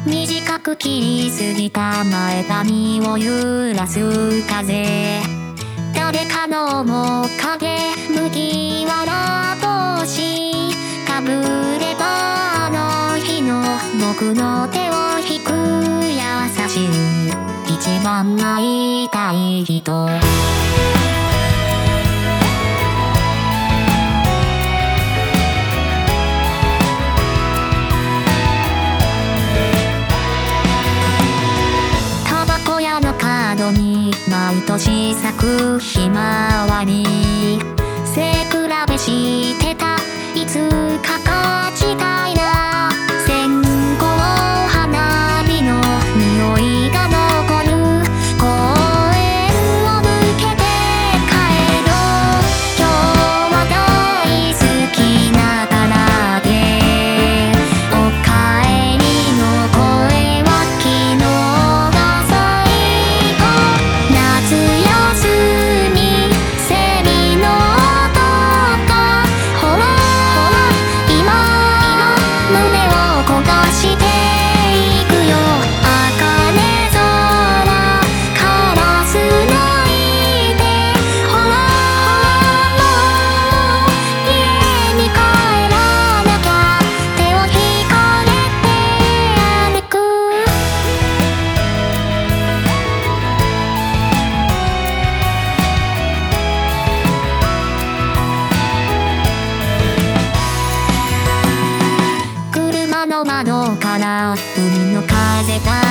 短く切りすぎた前髪を揺らす風、誰かの面影、麦わら帽子かぶれば、あの日の僕の手を引く優しい一番会いたい人。角に毎年咲くひまわり、背比べしてたいつか勝ちたいな。線香花火の匂いが残る公園を抜けて帰ろう。今日は大好きなバラで、おかえりの声は昨日窓から海の風が